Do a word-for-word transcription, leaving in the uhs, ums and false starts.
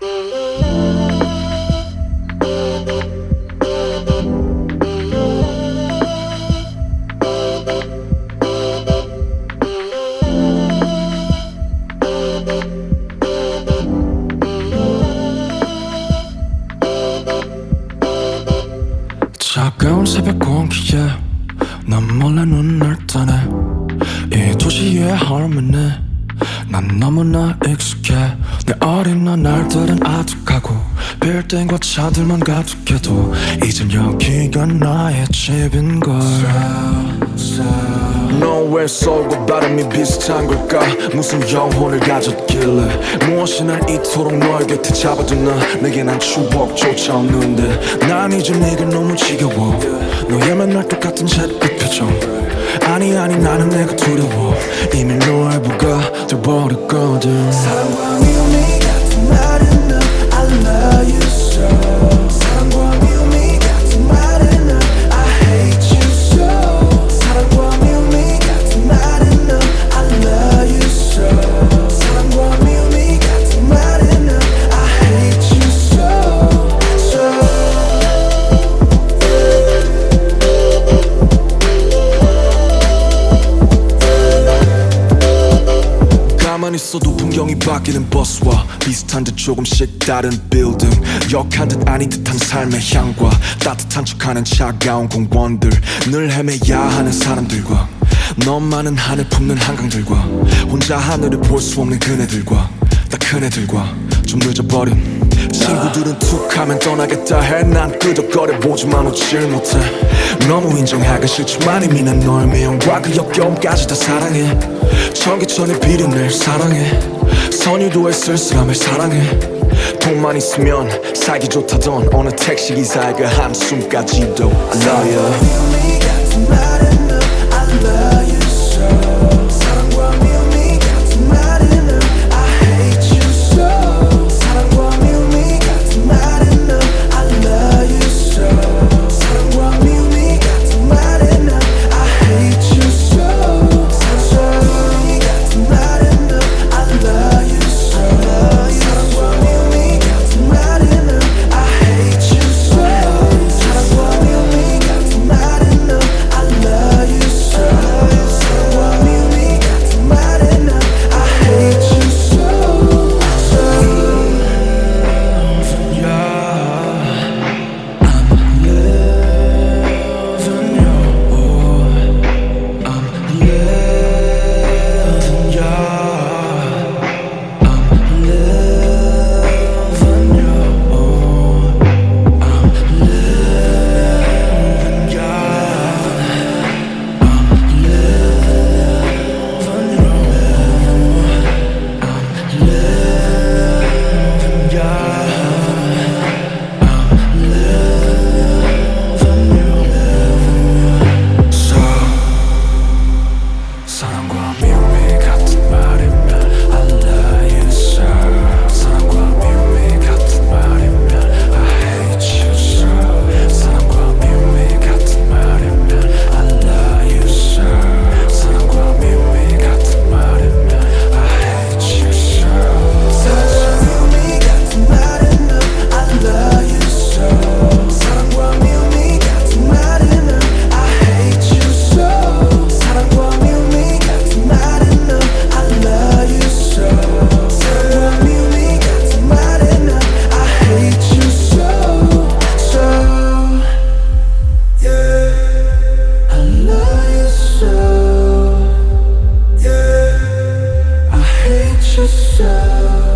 차가운 새벽 공기에 난 몰래 눈을 뜨네. 이 도시의 harmony 난 너무나 익숙해. 내 어린 날들은 아득하고 빌딩과 차들만 가득해도 이젠 여기가 나의 집인걸. 너의 소울과 발음이 비슷한 걸까? 무슨 영혼을 가졌길래 무엇이 날 이토록 너의 곁에 잡아두나. 내게 난 추억조차 없는데 난 이제 네가 너무 지겨워. 너의 맨날 똑같은 잿빛 표정. 아니 아니 나는 내가 두려워. 이미 너의 부가 돼버렸거든. 사랑과 미움이 같은 말은 넌 I love you so. 사랑과 미움이 같은 말은 넌 I hate you so. 사랑과 미움이 같은 말은 넌 I love you so. 사랑과 미움이 같은 말은 넌 I hate you so, so. 가만히 있어도 풍경이 바뀌는 버스와 비슷한 듯 조금씩 다른 빌딩. 역한 듯 아닌 듯한 삶의 향과 따뜻한 척하는 차가운 공원들. 늘 헤매야 하는 사람들과 너만은 하늘 품는 한강들과 혼자 하늘을 볼 수 없는 그네들과 다 큰애들과 좀 늦어버린 친구들은 툭하면 떠나겠다 해. 난 끄덕거려보지만 웃질 못해. 너무 인정하기 싫지만 이미 난 너의 미움과 그 역겨움까지 다 사랑해. 전기천에 비린내 사랑해. 선유도의 쓸쓸함을 사랑해. 돈만 있으면 살기 좋다던 어느 택시기사의 그 한숨까지도 I love you. 미움이 같은 말은 넌 I love you so. 사랑과 미움이 같은 말은 넌 I hate you so. 사랑과 미움이 같은 말은 넌 I love you so. 사랑과 미움이 같은 말은 넌 I hate you so. 사랑과 미움이 같은 말은 넌 I love you so. 사랑과 미움이 같은 말은 넌 I hate you so. 사랑과 미움이 같은 말은 넌 I love you so. 사랑과 미움이 같은 말은 넌 I hate you so, so. 사랑과 미움이 같은 말이면 I love you so. 사랑과 미움이 같은 말이면 I hate you so. 사랑과 미움이 같은 말이면 I love you so. 사랑과 미움이 같은 말이면 I hate you so. 사랑과 미움이 같은 말은 넌 I love you so. 사랑과 미움이 같은 말은 넌 I hate you so. 사랑과 미움이 같은 말은 넌 I love you so. 사랑과 미움이 같은 말은 넌 I hate you so, so. Yeah, I love you so. Yeah, I hate you so.